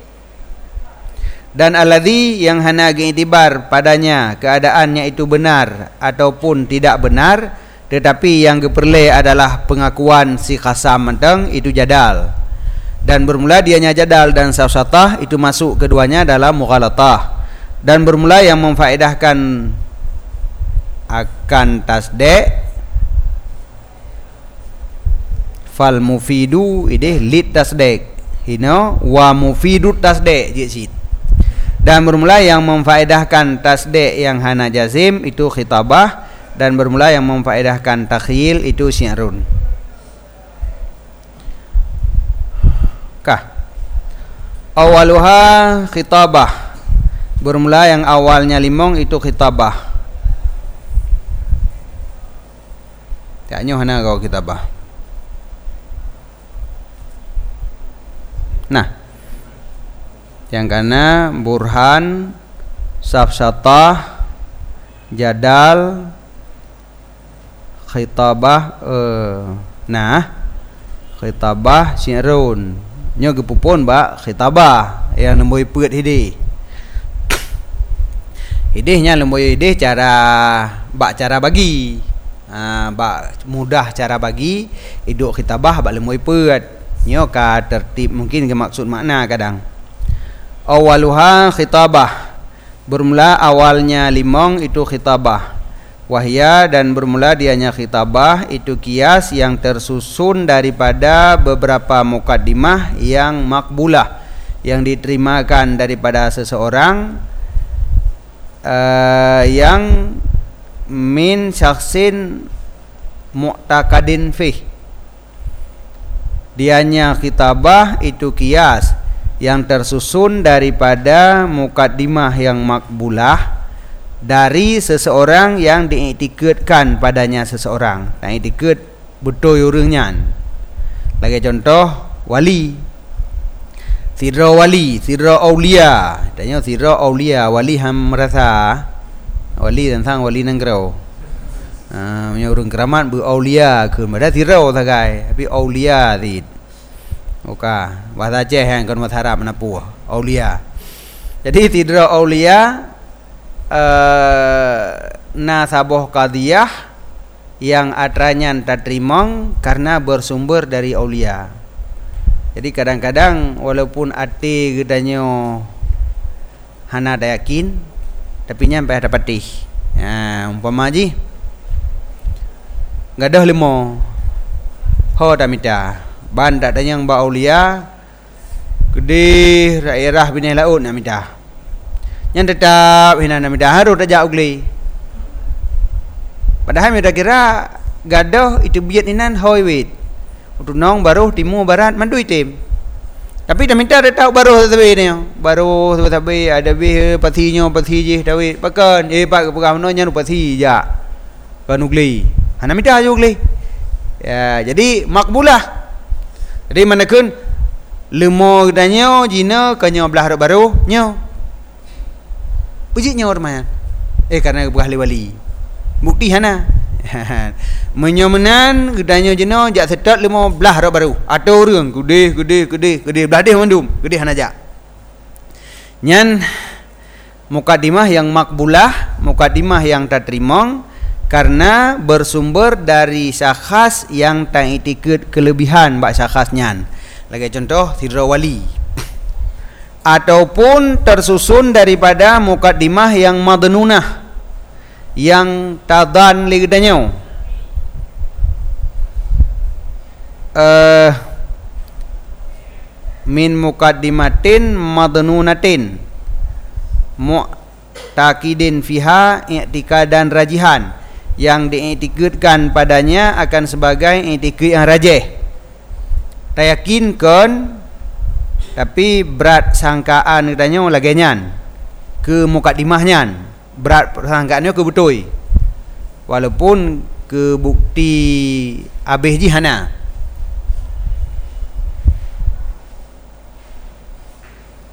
Dan alladhi yang hana i'tibar padanya keadaannya itu benar ataupun tidak benar, tetapi yang keperle adalah pengakuan si khasam menteng itu jadal. Dan bermula dianya jadal dan safsatah itu masuk keduanya dalam mughalatah. Dan bermula yang memfaedahkan akan tasdik fal mufidu idih lid tasdik hino wa mufidut tasdik jid. Dan bermula yang memfaedahkan tasdik yang hana jazim itu khitabah, dan bermula yang memfaedahkan takhyil itu syi'run. Kah? Awaluha khitabah. Bermula yang awalnya limong itu khitabah. Taknya hana kau khitabah. Nah, yang kana burhan, safsatah, jadal, khitabah, khitabah syi'run. Nyo gepupun ba khitabah yang lemboi peut hidih. Hidihnya lemboi hidih cara bagi. Bak mudah cara bagi, hidup khitabah bak lemboi peut. Nyo ka tertib mungkin ke maksud makna kadang. Awaluha khitabah. Bermula awalnya limong itu khitabah. Wahya dan bermula dianya khitabah itu kias yang tersusun daripada beberapa mukaddimah yang makbulah, yang diterimakan daripada seseorang yang min syaksin mu'takadin fih. Dianya khitabah itu kias yang tersusun daripada mukaddimah yang makbulah dari seseorang yang diiktikadkan padanya seseorang. Dan iktikad betul orangnya. Lagi contoh wali. Sirra wali, sirra aulia. Tanya sirra aulia, wali ham merasa wali tentang wali nanggrau. Punya orang keramat beraulia ke mana sirau sagai tapi aulia tid. Oka bahasa Aceh yang kan matharap menapu aulia. Jadi tidra aulia nasabah qadiyah yang atranya tak terimong karena bersumber dari aulia. Jadi kadang-kadang walaupun ati gedanyo hana ada yakin tapi nyampe ada patih. Umpama ji gadah limo ho damita banda danyang ba aulia gede daerah binai laut namita yang tetap hina namita harus tajak ugli padahal mereka kira gadah itu biat inan hoiwit untuk nong baru timu barat mandu itim tapi damita ada tahu baru tapi ni baru tapi ada bih pathinyo pathiji dawi pakan pak pegawno nya pathi ja kan ugli hana mita ugli ya jadi makbulah. Jadi manakun lemo danyo jina kanyo belah baru nyo ujinya ormayan karena buah wali bukti hana menyomenan gedanyo jino jak setat lemo belah baru atau orang gede belah deh mandum gede hana jak nyan mukaddimah yang makbulah, mukaddimah yang tak terimong karena bersumber dari syakhs yang tak iktikad kelebihan bak syakhsnya. Lagi contoh sirra wali. Ataupun tersusun daripada mukaddimah yang madnunah, yang tadan ligdanyo. Min mukaddimatin madnunatin mu'takidin fiha i'tikadan rajihan, yang diiktikadkan padanya akan sebagai i'tikad yang rajih, tayakinkan tapi berat sangkaan katanya lagenyan ke mukaddimahnya, berat sangkaannya ke betul walaupun ke bukti abih jihana.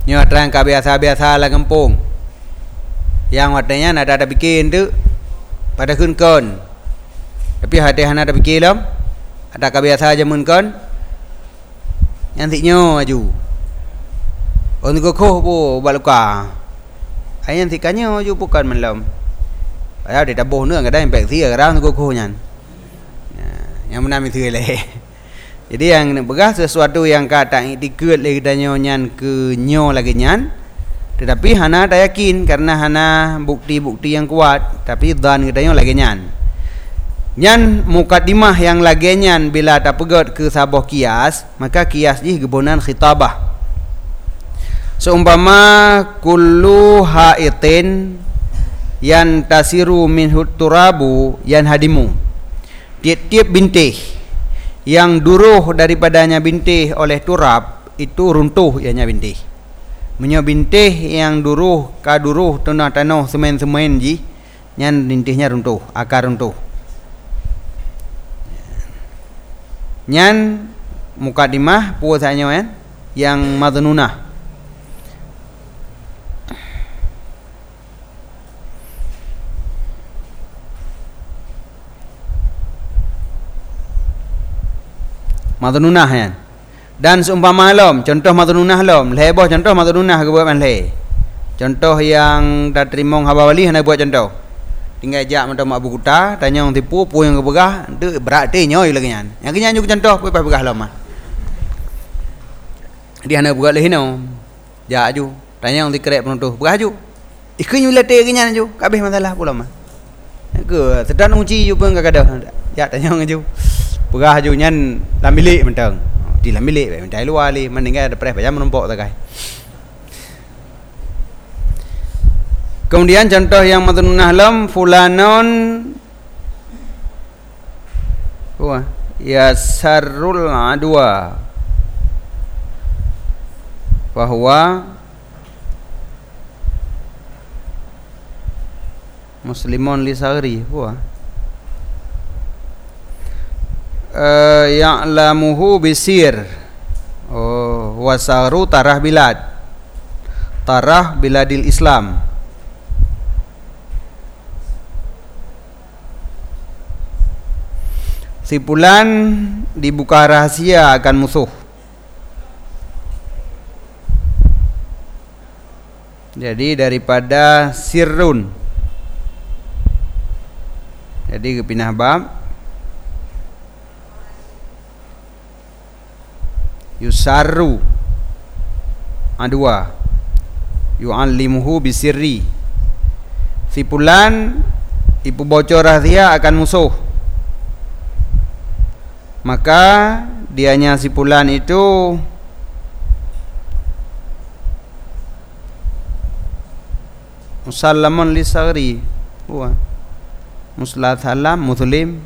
Nyo terang ka biasa-biasa lah kampung. Yang watanya ada bikin tu pada kun. Tapi hati hana ada bikin lam. Ada ka biasa jamun kon. Yang tiknyo aju. On ko po baluka. Ai yang tikanyo aju bukan malam. Ayah dia tabuh nữa kadang impact sia kadang ko nyan. Yang mana mesti le. Jadi yang begah sesuatu yang kata dikeut le katanya nyan ke nyo lagi nyan. Tetapi hana tak yakin karena hana bukti-bukti yang kuat, tapi dzan katanya lagi nyan. Nyan mukaddimah yang lagi nyan bila tak pegot ke sabah kias, maka kias ji gebunan khitabah. Seumpama kullu haitin yan tasiru minhu turabu yan hadimu. Tiap-tiap bintih yang duruh daripadanya bintih oleh turab itu runtuh ianya bintih. Menyo bintih yang duruh kaduruh tanah-tanah semen-semen ji nyan bintihnya runtuh, akar runtuh. Nyan mukadimah puasanya kan yang madnunah. Madnunah kan. Dan seumpama lom, contoh madnunah lom, leboh contoh madnunah ke buat manle. Contoh yang dah terima haba wali hendak buat contoh. Tinggal jak macam Abu Kuta, tanya orang tipu, pu yang kebegah, tu berarti nyoy lagi nyan. Yang kenyan juga contoh, pu pas begah lom ah. Dia hendak buat leh no. Jak aju, tanya orang dikerek penontoh, begah aju. Ikan nyulate kenyan aju, kabeh masalah pula mah. Ke sedang uji ju pun kadang. Jak tanya orang aju. Pegah aju nyan lam bilik mentang. Di lam bilik bae mentai luar li, meninggal ada press banyak menumpuk tak kai. Kemudian contoh yang madnunah lam fulanon ya sarrul adwa bahwa muslimun li sagri ya'lamuhu bisir. Oh, wasaru tarah bilad. Tarah biladil Islam. Si fulan dibuka rahasia akan musuh. Jadi daripada sirrun. Jadi kepinah bab yusarru adwa yu'allimuhu bisirri. Si fulan ibu bocor rahasia akan musuh, maka dianya si fulan itu musallamun lisagri muslat salam muslim.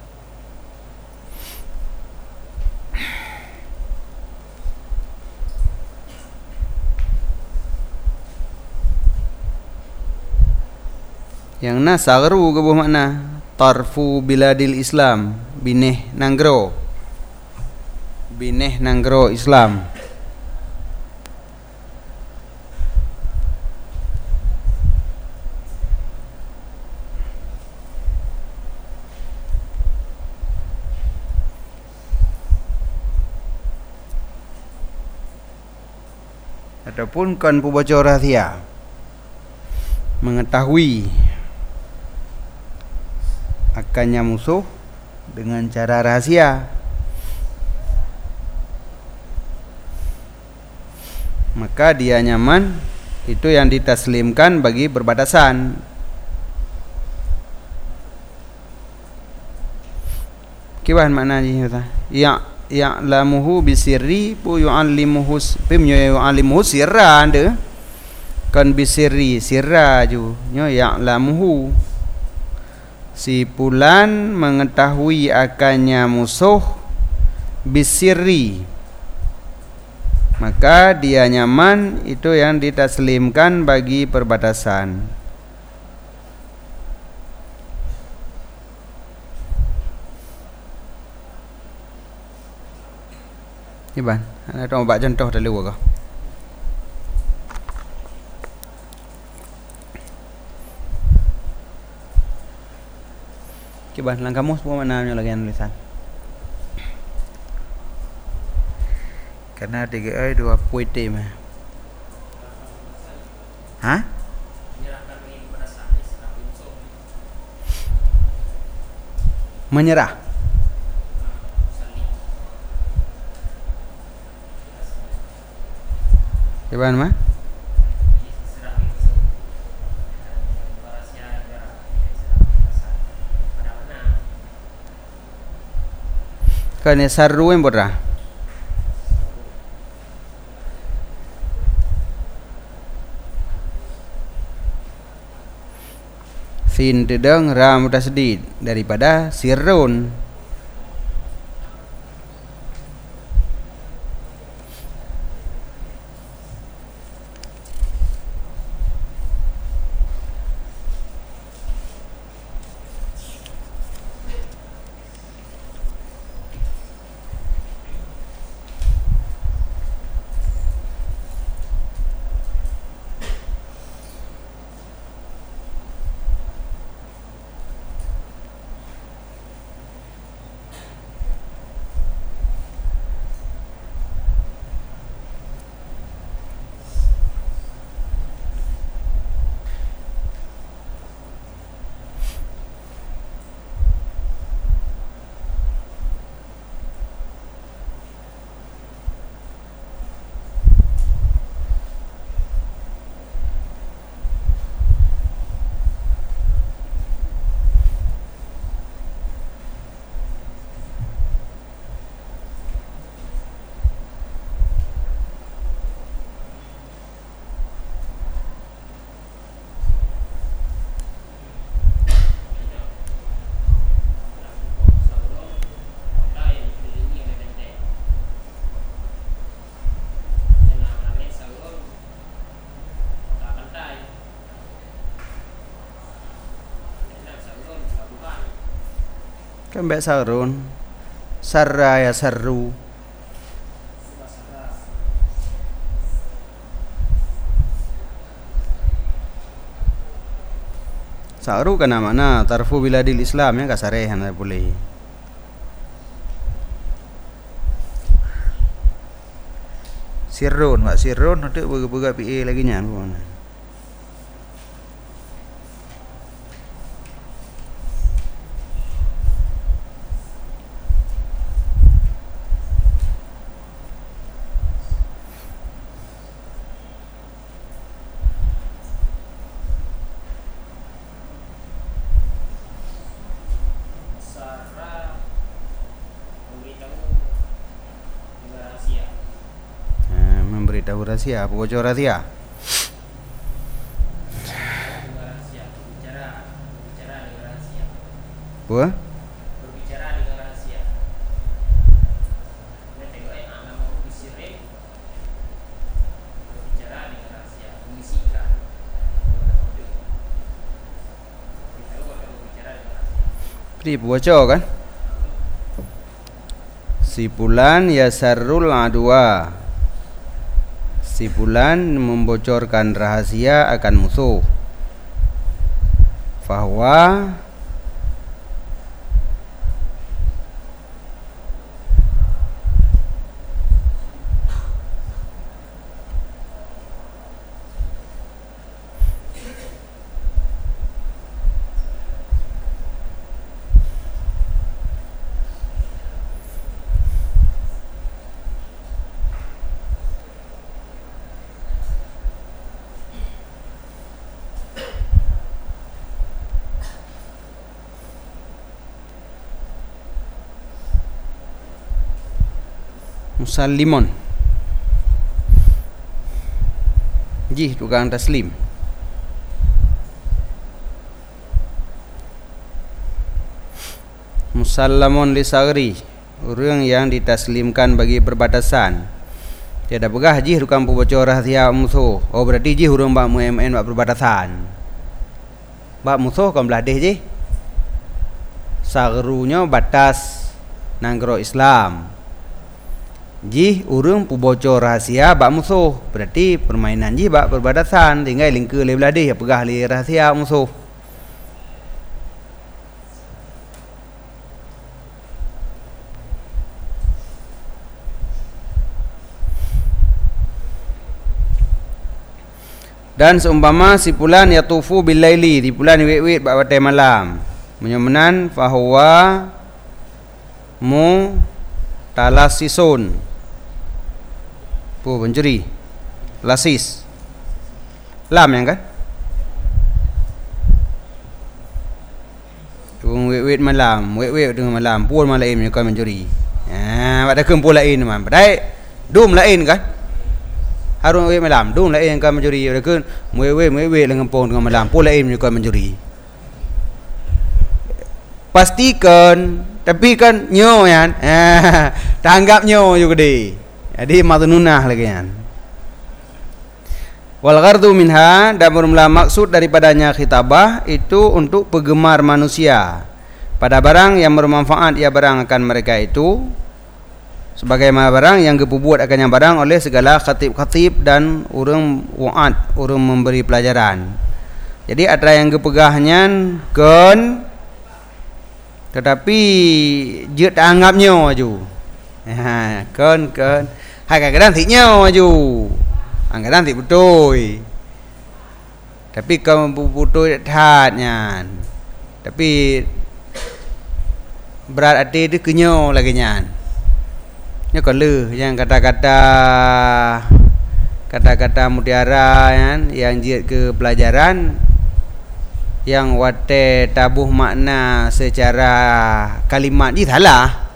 Yang na sagru ke buah makna tarfu biladil Islam, bineh nanggro Islam. Ataupun kan pembocor rahasia mengetahui akannya musuh dengan cara rahasia, maka dia nyaman itu yang ditaslimkan bagi perbatasan. Kiwan maknanya ya'lamuhu bisirri pu yu'allimuhu sirra anda kan bisirri sirra ju nyo ya'lamuhu. Si fulan mengetahui akannya musuh bisirri, maka dia nyaman itu yang ditaslimkan bagi perbatasan. Iban, ada contoh dari luar kah? Coba dalam kamus apa maknanya lagi tulisan? Karena 3 dua puite mah. Hah? Menyerah. Coba mah? Kane sarru yang berah. Sin tedang ram tasdid daripada sirrun. Kan mbak sarun. Sarra ya sarru. Saru kana mana tarfu biladil Islam ya kasarehan boleh. Sirrun, mak sirrun ada berga-berga PA lagi nya pun. Memberitahu rahasia, bocor rahasia. Apa? Berbicara dengan rahasia. Berbicara dengan rahasia, mengisikan. Beri bocor kan? Si fulan yasarrul adwa. Si fulan membocorkan rahasia akan musuh. Fahuwa musallimun. Ji tukang taslim. Musallamun li sagri, orang yang ditaslimkan bagi perbatasan. Tiada begah ji tukang bocor rahasia musuh. Oh berarti ji hurung bak MN bak perbatasan. Bak musuh kan belah deh ji. Sagrunya batas nanggro Islam. Ji urang pu bocor rahasia bak musuh. Berarti permainan ji bak perbatasan. Tinggal lingkar le belah deh pegah le rahasia musuh. Dan seumpama si fulan yatufu bil laili, di fulan wit-wit pada malam, menyemenan fahuwa talasisun, pencuri, lasis, lam yang kan? Wit-wit malam, wit-wit dengan malam, pun malaim yang kau mencuri. Pada kumpul lain man, badai dum lain kan? Harun wit malam, dum lain yang kau mencuri. Pada kun wit dengan pun dengan malam, pun lain yang kau mencuri. Pastikan, tapi kan nyo kan, tanggap nyo juga deh. Jadi madnunah lagi kan. Wal ghardu minha, dan bermula maksud daripadanya khitabah itu untuk penggemar manusia pada barang yang bermanfaat ia barang akan mereka itu, sebagaimana barang yang diperbuat akan yang barang oleh segala khatib-khatib dan orang wa'ad, orang memberi pelajaran. Jadi ada yang kepegahnya kan, tetapi dia tak anggapnya aju. Kan kadang-kadang tiknya aju, kadang tik betul. Tapi kau betul tatnya. Tapi berat hati dia kenyo lagi nyan. Nya kalau yang kata-kata mutiara yang jiat ke pelajaran yang wate tabuh makna secara kalimat ni salah.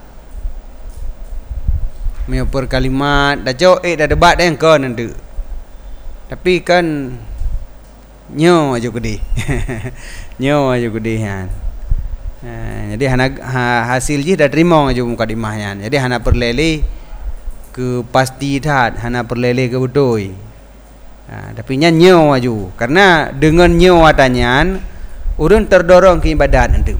Menyuper kalimat dah jauh dah debat dah kan nanti. Tapi kan nyo aja gede. Nyo aja gede kan. Jadi hasil je dah terima aja mukadimahnya. Jadi hana perlele ke pasti dah, hana perlele ke betul. Tapi nyo aja. Karena dengan nyo atanyan orang terdorong ke ibadat nanti.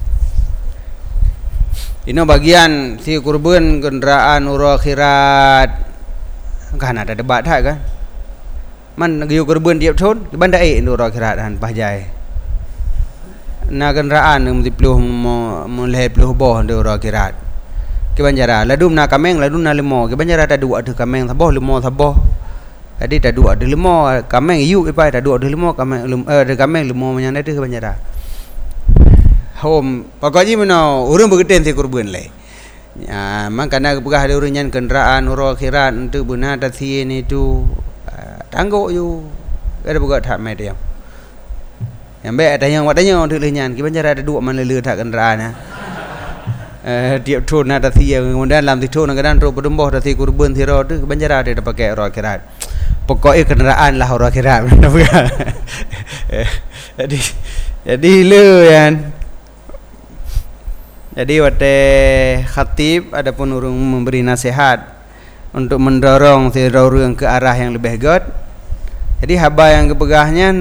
Ini bagian si kurban kenderaan urang akhirat. Kan ada debat dah kan. Man giu kurban tiap tahun di bandai urang akhirat han pahjai. Na kenderaan mesti peluh mulai peluh boh di urang akhirat. Ke banjara ladum na kameng ladum na lemo. Ke banjara ada dua ada kameng saboh lemo saboh. Jadi ada dua ada lemo kameng iu ipai ada dua ada lemo kameng ada kameng lemo menyana ada ke banjara. Home pokoknya mana orang bergeten si kurban le. Makanya kepegah ada orang yang kenderaan urang akhirat untuk benar tadi ini tu tangguh you. Ada buat tak mai dia. Yang baik ada yang wadanya untuk lenyan. Kita banjara ada dua mana le tak kenderaan tiap tahun ada tadi kemudian dalam tahun kadang tu berdumbuh tadi kurban tiro tu banjara ada pakai urang akhirat. Pokoknya kenderaan lah urang akhirat. Jadi le kan. Jadi wate khatib adapun orang memberi nasihat untuk mendorong orang ke arah yang lebih good. Jadi haba yang kepegahnya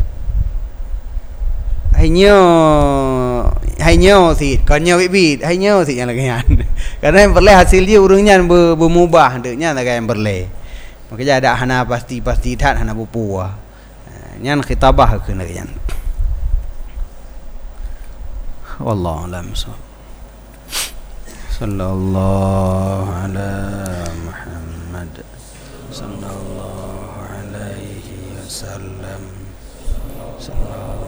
hanya si kanyo bibit hanya si yang lagi kan. Karena yang perle hasil dia orangnya bermubah deknya tak yang perle. Makanya ada hana pasti tak hana bupuah. Nyan khitabah ke nagian. Wallahu a'lam. Sallallahu ala Muhammad sallallahu alaihi wasallam.